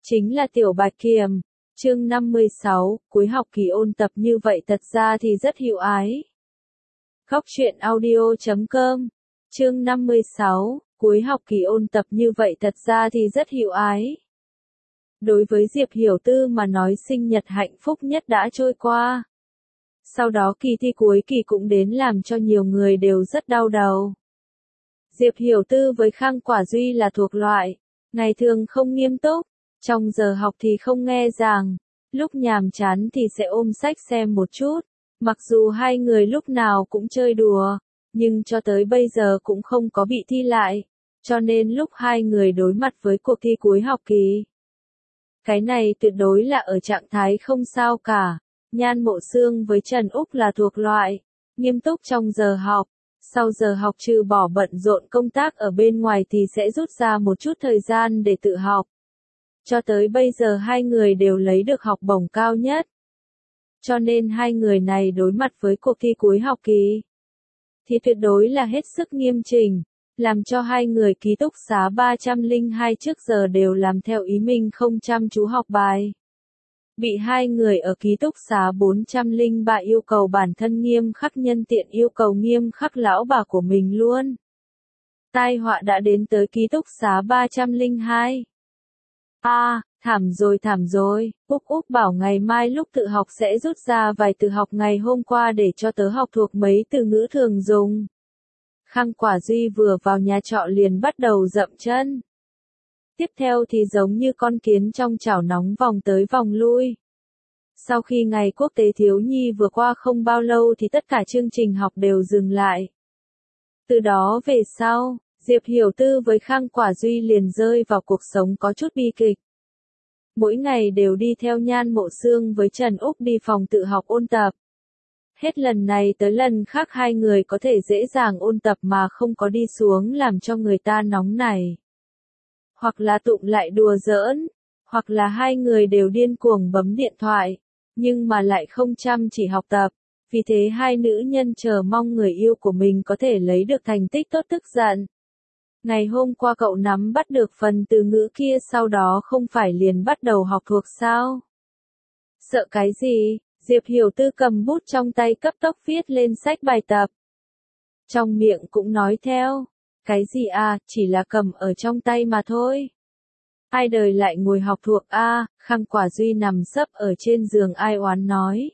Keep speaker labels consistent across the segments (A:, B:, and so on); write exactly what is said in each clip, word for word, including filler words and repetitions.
A: chính là Tiểu Bạch Kiểm. Chương năm mươi sáu, cuối học kỳ ôn tập như vậy thật ra thì rất hữu ái. Góc truyện audio chấm com. Chương năm mươi sáu, cuối học kỳ ôn tập như vậy thật ra thì rất hữu ái. Đối với Diệp Hiểu Tư mà nói, sinh nhật hạnh phúc nhất đã trôi qua. Sau đó kỳ thi cuối kỳ cũng đến làm cho nhiều người đều rất đau đầu. Diệp Hiểu Tư với Khang Quả Duy là thuộc loại, ngày thường không nghiêm túc, trong giờ học thì không nghe giảng, lúc nhàm chán thì sẽ ôm sách xem một chút. Mặc dù hai người lúc nào cũng chơi đùa, nhưng cho tới bây giờ cũng không có bị thi lại, cho nên lúc hai người đối mặt với cuộc thi cuối học kỳ, cái này tuyệt đối là ở trạng thái không sao cả. Nhan Mộ Xương với Trần Úc là thuộc loại nghiêm túc trong giờ học, sau giờ học trừ bỏ bận rộn công tác ở bên ngoài thì sẽ rút ra một chút thời gian để tự học. Cho tới bây giờ hai người đều lấy được học bổng cao nhất. Cho nên hai người này đối mặt với cuộc thi cuối học kỳ thì tuyệt đối là hết sức nghiêm chỉnh, làm cho hai người ký túc xá ba trăm lẻ hai trước giờ đều làm theo ý mình không chăm chú học bài. Bị hai người ở ký túc xá bốn trăm lẻ ba yêu cầu bản thân nghiêm khắc, nhân tiện yêu cầu nghiêm khắc lão bà của mình luôn. Tai họa đã đến tới ký túc xá ba trăm lẻ hai. A, à, thảm rồi thảm rồi, Úc Úc bảo ngày mai lúc tự học sẽ rút ra vài từ học ngày hôm qua để cho tớ học thuộc mấy từ ngữ thường dùng. Khang Quả Duy vừa vào nhà trọ liền bắt đầu dậm chân. Tiếp theo thì giống như con kiến trong chảo nóng vòng tới vòng lui. Sau khi ngày quốc tế thiếu nhi vừa qua không bao lâu thì tất cả chương trình học đều dừng lại. Từ đó về sau, Diệp Hiểu Tư với Khang Quả Duy liền rơi vào cuộc sống có chút bi kịch. Mỗi ngày đều đi theo Nhan Mộ Xương với Trần Úc đi phòng tự học ôn tập. Hết lần này tới lần khác hai người có thể dễ dàng ôn tập mà không có đi xuống làm cho người ta nóng nảy. Hoặc là tụng lại đùa giỡn, hoặc là hai người đều điên cuồng bấm điện thoại, nhưng mà lại không chăm chỉ học tập. Vì thế hai nữ nhân chờ mong người yêu của mình có thể lấy được thành tích tốt tức giận. Ngày hôm qua cậu nắm bắt được phần từ ngữ kia, sau đó không phải liền bắt đầu học thuộc sao? Sợ cái gì? Diệp Hiểu Tư cầm bút trong tay cấp tốc viết lên sách bài tập. Trong miệng cũng nói theo. Cái gì à, chỉ là cầm ở trong tay mà thôi. Ai đời lại ngồi học thuộc a? À, Khang Quả Duy nằm sấp ở trên giường ai oán nói.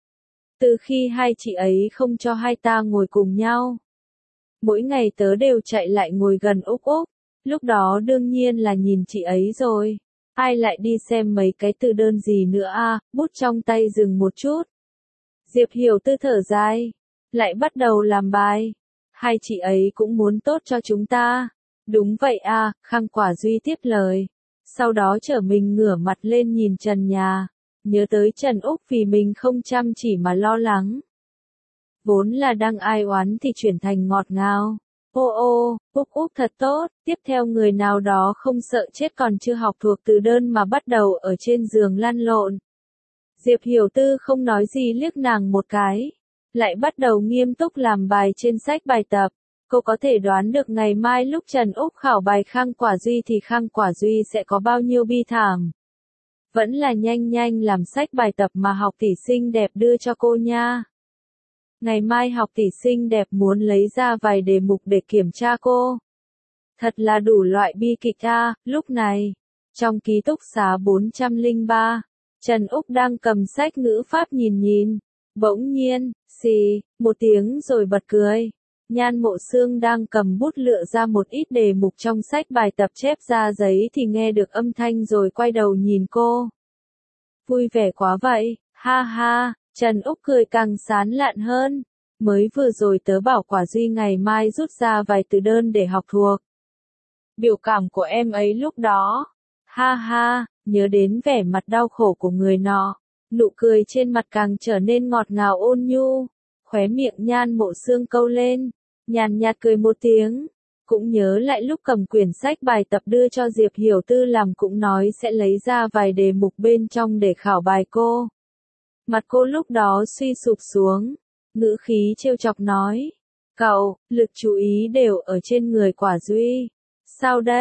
A: Từ khi hai chị ấy không cho hai ta ngồi cùng nhau, mỗi ngày tớ đều chạy lại ngồi gần Úc Úc, lúc đó đương nhiên là nhìn chị ấy rồi. Ai lại đi xem mấy cái từ đơn gì nữa à, bút trong tay dừng một chút. Diệp Hiểu Tư thở dài, lại bắt đầu làm bài. Hai chị ấy cũng muốn tốt cho chúng ta. Đúng vậy à, Khang Quả Duy tiếp lời. Sau đó trở mình ngửa mặt lên nhìn trần nhà, nhớ tới Trần Úc vì mình không chăm chỉ mà lo lắng. Vốn là đang ai oán thì chuyển thành ngọt ngào. Ô ô, Úc Úc thật tốt, tiếp theo người nào đó không sợ chết còn chưa học thuộc từ đơn mà bắt đầu ở trên giường lăn lộn. Diệp Hiểu Tư không nói gì liếc nàng một cái, lại bắt đầu nghiêm túc làm bài trên sách bài tập. Cô có thể đoán được ngày mai lúc Trần Úc khảo bài Khang Quả Duy thì Khang Quả Duy sẽ có bao nhiêu bi thảm. Vẫn là nhanh nhanh làm sách bài tập mà học tỷ xinh đẹp đưa cho cô nha. Ngày mai học tỷ xinh đẹp muốn lấy ra vài đề mục để kiểm tra cô. Thật là đủ loại bi kịch a. Lúc này, trong ký túc xá bốn trăm lẻ ba, Trần Úc đang cầm sách ngữ pháp nhìn nhìn. Bỗng nhiên, xì, một tiếng rồi bật cười. Nhan Mộ Xương đang cầm bút lựa ra một ít đề mục trong sách bài tập chép ra giấy thì nghe được âm thanh rồi quay đầu nhìn cô. Vui vẻ quá vậy, ha ha. Trần Úc cười càng sán lạn hơn. Mới vừa rồi tớ bảo Quả Duy ngày mai rút ra vài từ đơn để học thuộc. Biểu cảm của em ấy lúc đó. Ha ha, nhớ đến vẻ mặt đau khổ của người nọ. Nụ cười trên mặt càng trở nên ngọt ngào ôn nhu. Khóe miệng Nhan Mộ Xương câu lên. Nhàn nhạt cười một tiếng. Cũng nhớ lại lúc cầm quyển sách bài tập đưa cho Diệp Hiểu Tư làm cũng nói sẽ lấy ra vài đề mục bên trong để khảo bài cô. Mặt cô lúc đó suy sụp xuống, ngữ khí trêu chọc nói. Cậu, lực chú ý đều ở trên người Quả Duy. Sao đây?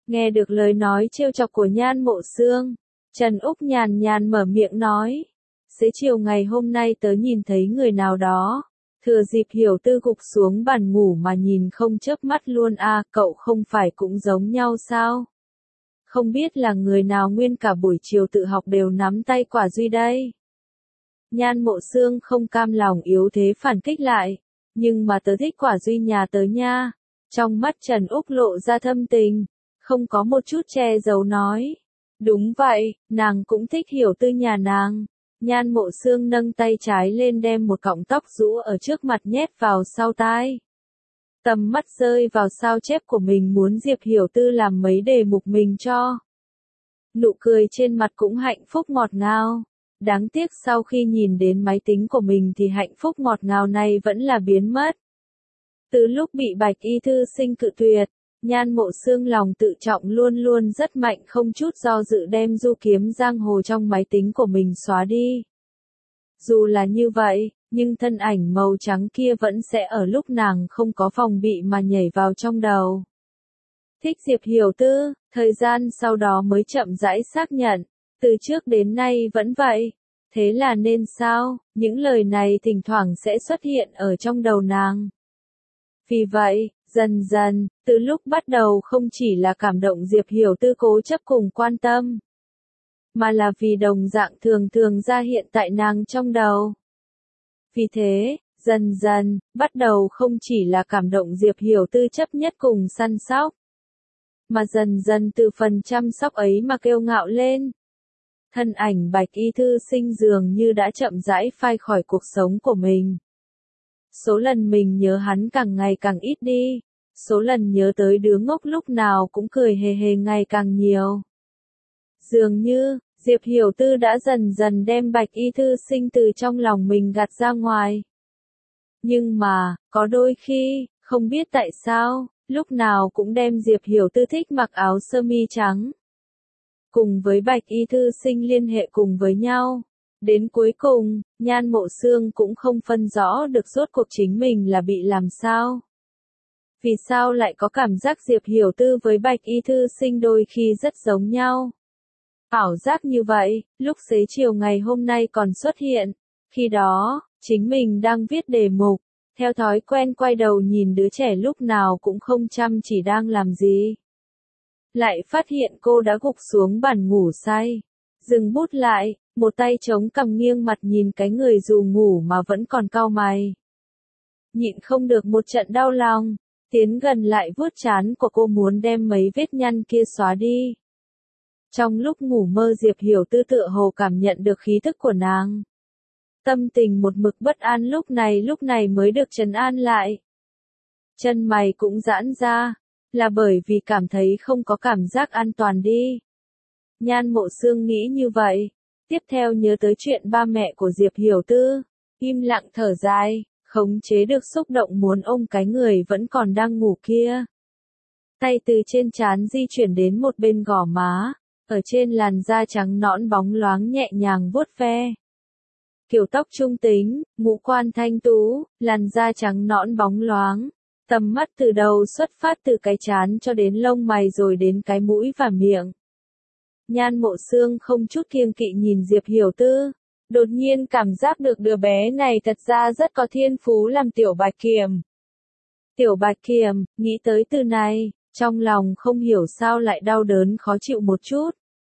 A: Nghe được lời nói trêu chọc của Nhan Mộ Xương, Trần Úc nhàn nhàn mở miệng nói. Xế chiều ngày hôm nay tớ nhìn thấy người nào đó. Thừa dịp Hiểu Tư gục xuống bàn ngủ mà nhìn không chớp mắt luôn à, cậu không phải cũng giống nhau sao? Không biết là người nào nguyên cả buổi chiều tự học đều nắm tay Quả Duy đây. Nhan Mộ Xương không cam lòng yếu thế phản kích lại. Nhưng mà tớ thích Quả Duy nhà tớ nha. Trong mắt Trần Úc lộ ra thâm tình, không có một chút che giấu nói. Đúng vậy, nàng cũng thích Hiểu Tư nhà nàng. Nhan Mộ Xương nâng tay trái lên đem một cọng tóc rũ ở trước mặt nhét vào sau tai. Tầm mắt rơi vào sao chép của mình muốn Diệp Hiểu Tư làm mấy đề mục mình cho. Nụ cười trên mặt cũng hạnh phúc ngọt ngào. Đáng tiếc sau khi nhìn đến máy tính của mình thì hạnh phúc ngọt ngào này vẫn là biến mất. Từ lúc bị Bạch Y Thư Sinh cự tuyệt, Nhan Mộ Xương lòng tự trọng luôn luôn rất mạnh, không chút do dự đem Du Kiếm Giang Hồ trong máy tính của mình xóa đi. Dù là như vậy, nhưng thân ảnh màu trắng kia vẫn sẽ ở lúc nàng không có phòng bị mà nhảy vào trong đầu. Thích Diệp Hiểu Tư, thời gian sau đó mới chậm rãi xác nhận, từ trước đến nay vẫn vậy. Thế là nên sao, những lời này thỉnh thoảng sẽ xuất hiện ở trong đầu nàng. Vì vậy, dần dần, từ lúc bắt đầu không chỉ là cảm động Diệp Hiểu Tư cố chấp cùng quan tâm, mà là vì đồng dạng thường thường ra hiện tại nàng trong đầu. Vì thế, dần dần, bắt đầu không chỉ là cảm động Diệp Hiểu Tư chấp nhất cùng săn sóc, mà dần dần từ phần chăm sóc ấy mà kiêu ngạo lên. Thân ảnh Bạch Y Thư Sinh dường như đã chậm rãi phai khỏi cuộc sống của mình. Số lần mình nhớ hắn càng ngày càng ít đi, số lần nhớ tới đứa ngốc lúc nào cũng cười hề hề ngày càng nhiều. Dường như, Diệp Hiểu Tư đã dần dần đem Bạch Y Thư Sinh từ trong lòng mình gạt ra ngoài. Nhưng mà, có đôi khi, không biết tại sao, lúc nào cũng đem Diệp Hiểu Tư thích mặc áo sơ mi trắng. Cùng với Bạch Y Thư Sinh liên hệ cùng với nhau. Đến cuối cùng, Nhan Mộ Xương cũng không phân rõ được rốt cuộc chính mình là bị làm sao. Vì sao lại có cảm giác Diệp Hiểu Tư với Bạch Y Thư Sinh đôi khi rất giống nhau. Ảo giác như vậy, lúc xế chiều ngày hôm nay còn xuất hiện. Khi đó, chính mình đang viết đề mục, theo thói quen quay đầu nhìn đứa trẻ lúc nào cũng không chăm chỉ đang làm gì. Lại phát hiện cô đã gục xuống bàn ngủ say. Dừng bút lại, một tay chống cằm nghiêng mặt nhìn cái người dù ngủ mà vẫn còn cau mày. Nhịn không được một trận đau lòng, tiến gần lại vuốt trán của cô muốn đem mấy vết nhăn kia xóa đi. Trong lúc ngủ mơ Diệp Hiểu Tư tựa hồ cảm nhận được khí thức của nàng. Tâm tình một mực bất an lúc này lúc này mới được trấn an lại. Chân mày cũng giãn ra, là bởi vì cảm thấy không có cảm giác an toàn đi. Nhan Mộ Xương nghĩ như vậy, tiếp theo nhớ tới chuyện ba mẹ của Diệp Hiểu Tư, im lặng thở dài, khống chế được xúc động muốn ôm cái người vẫn còn đang ngủ kia. Tay từ trên trán di chuyển đến một bên gò má, ở trên làn da trắng nõn bóng loáng nhẹ nhàng vuốt ve. Kiểu tóc trung tính, ngũ quan thanh tú, làn da trắng nõn bóng loáng, tầm mắt từ đầu xuất phát từ cái trán cho đến lông mày rồi đến cái mũi và miệng. Nhan Mộ Xương không chút kiêng kỵ nhìn Diệp Hiểu Tư, đột nhiên cảm giác được đứa bé này thật ra rất có thiên phú làm tiểu bạch kiểm. Tiểu bạch kiểm, nghĩ tới từ này, trong lòng không hiểu sao lại đau đớn khó chịu một chút.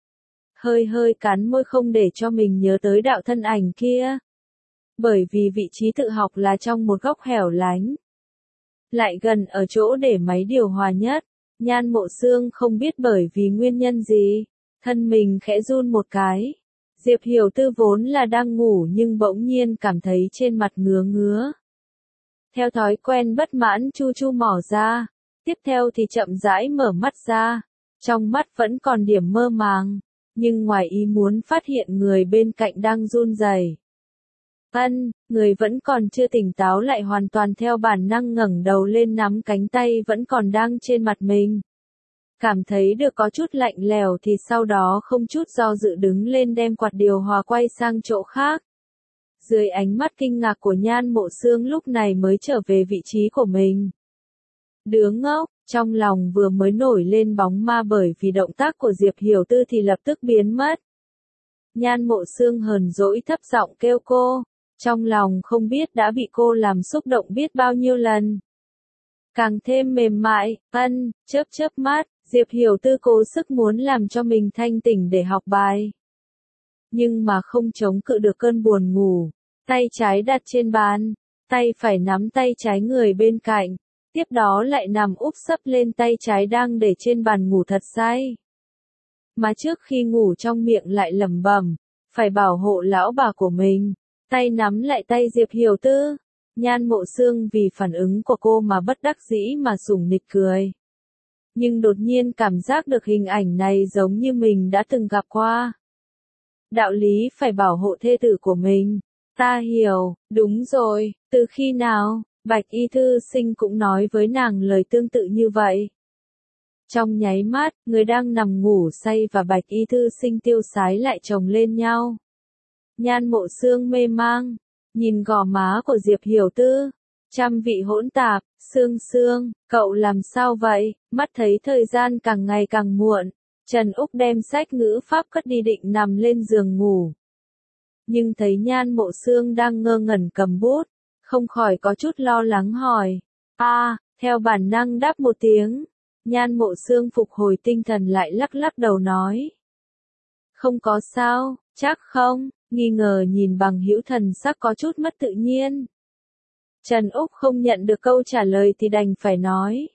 A: Hơi hơi cắn môi không để cho mình nhớ tới đạo thân ảnh kia. Bởi vì vị trí tự học là trong một góc hẻo lánh. Lại gần ở chỗ để máy điều hòa nhất, Nhan Mộ Xương không biết bởi vì nguyên nhân gì, thân mình khẽ run một cái. Diệp Hiểu Tư vốn là đang ngủ nhưng bỗng nhiên cảm thấy trên mặt ngứa ngứa. Theo thói quen bất mãn chu chu mỏ ra, tiếp theo thì chậm rãi mở mắt ra, trong mắt vẫn còn điểm mơ màng, nhưng ngoài ý muốn phát hiện người bên cạnh đang run rẩy. Ân, người vẫn còn chưa tỉnh táo lại hoàn toàn theo bản năng ngẩng đầu lên nắm cánh tay vẫn còn đang trên mặt mình. Cảm thấy được có chút lạnh lèo thì sau đó không chút do dự đứng lên đem quạt điều hòa quay sang chỗ khác. Dưới ánh mắt kinh ngạc của Nhan Mộ Xương lúc này mới trở về vị trí của mình. Đứa ngốc, Trong lòng vừa mới nổi lên bóng ma bởi vì động tác của Diệp Hiểu Tư thì lập tức biến mất. Nhan Mộ Xương hờn dỗi thấp giọng kêu cô, trong lòng không biết đã bị cô làm xúc động biết bao nhiêu lần. Càng thêm mềm mại, ân, chớp chớp mắt, Diệp Hiểu Tư cố sức muốn làm cho mình thanh tỉnh để học bài. Nhưng mà không chống cự được cơn buồn ngủ, tay trái đặt trên bàn, tay phải nắm tay trái người bên cạnh, tiếp đó lại nằm úp sấp lên tay trái đang để trên bàn ngủ thật say. Mà trước khi ngủ trong miệng lại lẩm bẩm, phải bảo hộ lão bà của mình, tay nắm lại tay Diệp Hiểu Tư. Nhan Mộ Xương vì phản ứng của cô mà bất đắc dĩ mà sủng nịch cười. Nhưng đột nhiên cảm giác được hình ảnh này giống như mình đã từng gặp qua. Đạo lý phải bảo hộ thê tử của mình. Ta hiểu, đúng rồi, từ khi nào, Bạch Y Thư Sinh cũng nói với nàng lời tương tự như vậy. Trong nháy mắt, người đang nằm ngủ say và Bạch Y Thư Sinh tiêu sái lại chồng lên nhau. Nhan Mộ Xương mê mang, nhìn gò má của Diệp Hiểu Tư, trăm vị hỗn tạp, Xương Xương, cậu làm sao vậy, mắt thấy thời gian càng ngày càng muộn, Trần Úc đem sách ngữ pháp cất đi định nằm lên giường ngủ. Nhưng thấy Nhan Mộ Xương đang ngơ ngẩn cầm bút, không khỏi có chút lo lắng hỏi, a, à, theo bản năng đáp một tiếng, Nhan Mộ Xương phục hồi tinh thần lại lắc lắc đầu nói. Không có sao, chắc không, nghi ngờ nhìn Bằng Hữu thần sắc có chút mất tự nhiên. Trần Úc không nhận được câu trả lời thì đành phải nói.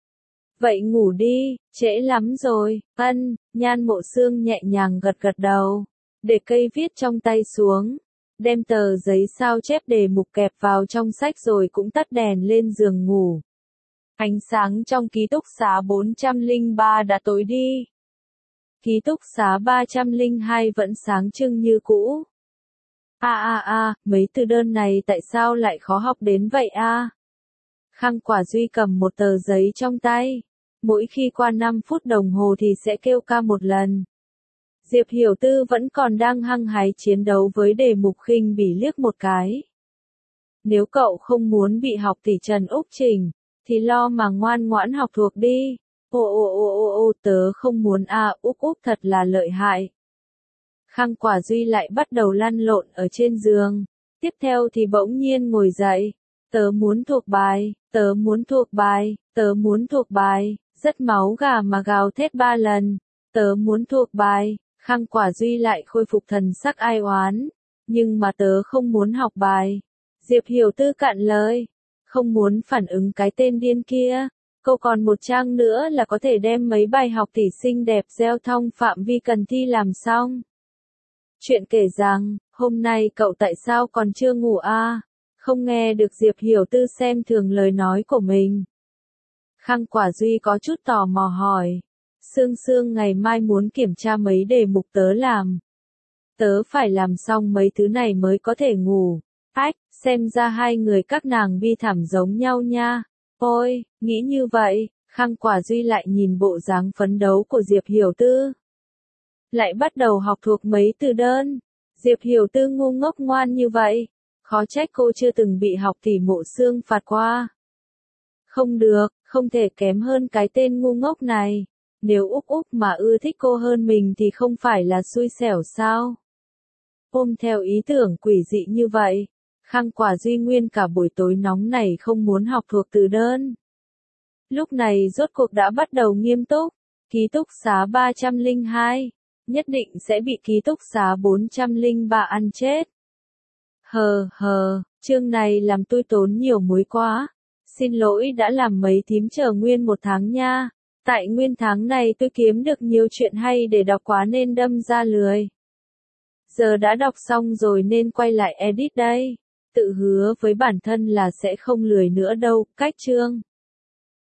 A: Vậy ngủ đi, trễ lắm rồi, ân, Nhan Mộ Xương nhẹ nhàng gật gật đầu, để cây viết trong tay xuống, đem tờ giấy sao chép đề mục kẹp vào trong sách rồi cũng tắt đèn lên giường ngủ. Ánh sáng trong ký túc xá bốn trăm lẻ ba đã tối đi. Ký túc xá ba trăm lẻ hai vẫn sáng trưng như cũ. A a a, mấy từ đơn này tại sao lại khó học đến vậy a? À? Khang Quả Duy cầm một tờ giấy trong tay. Mỗi khi qua năm phút đồng hồ thì sẽ kêu ca một lần. Diệp Hiểu Tư vẫn còn đang hăng hái chiến đấu với đề mục khinh bỉ liếc một cái. Nếu cậu không muốn bị học tỷ Trần Úc chỉnh, thì lo mà ngoan ngoãn học thuộc đi. Ô ô ô ô ô tớ không muốn a, à, úp úp thật là lợi hại. Khang Quả Duy lại bắt đầu lăn lộn ở trên giường. Tiếp theo thì bỗng nhiên ngồi dậy. Tớ muốn thuộc bài, tớ muốn thuộc bài, tớ muốn thuộc bài, rất máu gà mà gào thét ba lần. Tớ muốn thuộc bài, Khang Quả Duy lại khôi phục thần sắc ai oán. Nhưng mà tớ không muốn học bài. Diệp Hiểu Tư cạn lời. Không muốn phản ứng cái tên điên kia. Cô còn một trang nữa là có thể đem mấy bài học tỷ xinh đẹp gieo thông phạm vi cần thi làm xong. Chuyện kể rằng, hôm nay cậu tại sao còn chưa ngủ a? À? Không nghe được Diệp Hiểu Tư xem thường lời nói của mình. Khang Quả Duy có chút tò mò hỏi. Sương Sương ngày mai muốn kiểm tra mấy đề mục tớ làm. Tớ phải làm xong mấy thứ này mới có thể ngủ. Ách, xem ra hai người các nàng bi thảm giống nhau nha. Ôi, nghĩ như vậy, Khang Quả Duy lại nhìn bộ dáng phấn đấu của Diệp Hiểu Tư. Lại bắt đầu học thuộc mấy từ đơn. Diệp Hiểu Tư ngu ngốc ngoan như vậy. Khó trách cô chưa từng bị học tỷ Mộ Xương phạt qua. Không được, không thể kém hơn cái tên ngu ngốc này. Nếu Úc Úc mà ưa thích cô hơn mình thì không phải là xui xẻo sao? Ôm theo ý tưởng quỷ dị như vậy, Khang Quả Duy nguyên cả buổi tối nóng này không muốn học thuộc từ đơn. Lúc này rốt cuộc đã bắt đầu nghiêm túc. Ký túc xá ba trăm lẻ hai, nhất định sẽ bị ký túc xá bốn trăm lẻ ba ăn chết. Hờ hờ, chương này làm tôi tốn nhiều muối quá. Xin lỗi đã làm mấy thím chờ nguyên một tháng nha. Tại nguyên tháng này tôi kiếm được nhiều chuyện hay để đọc quá nên đâm ra lười. Giờ đã đọc xong rồi nên quay lại edit đây. Tự hứa với bản thân là sẽ không lười nữa đâu, cách chương.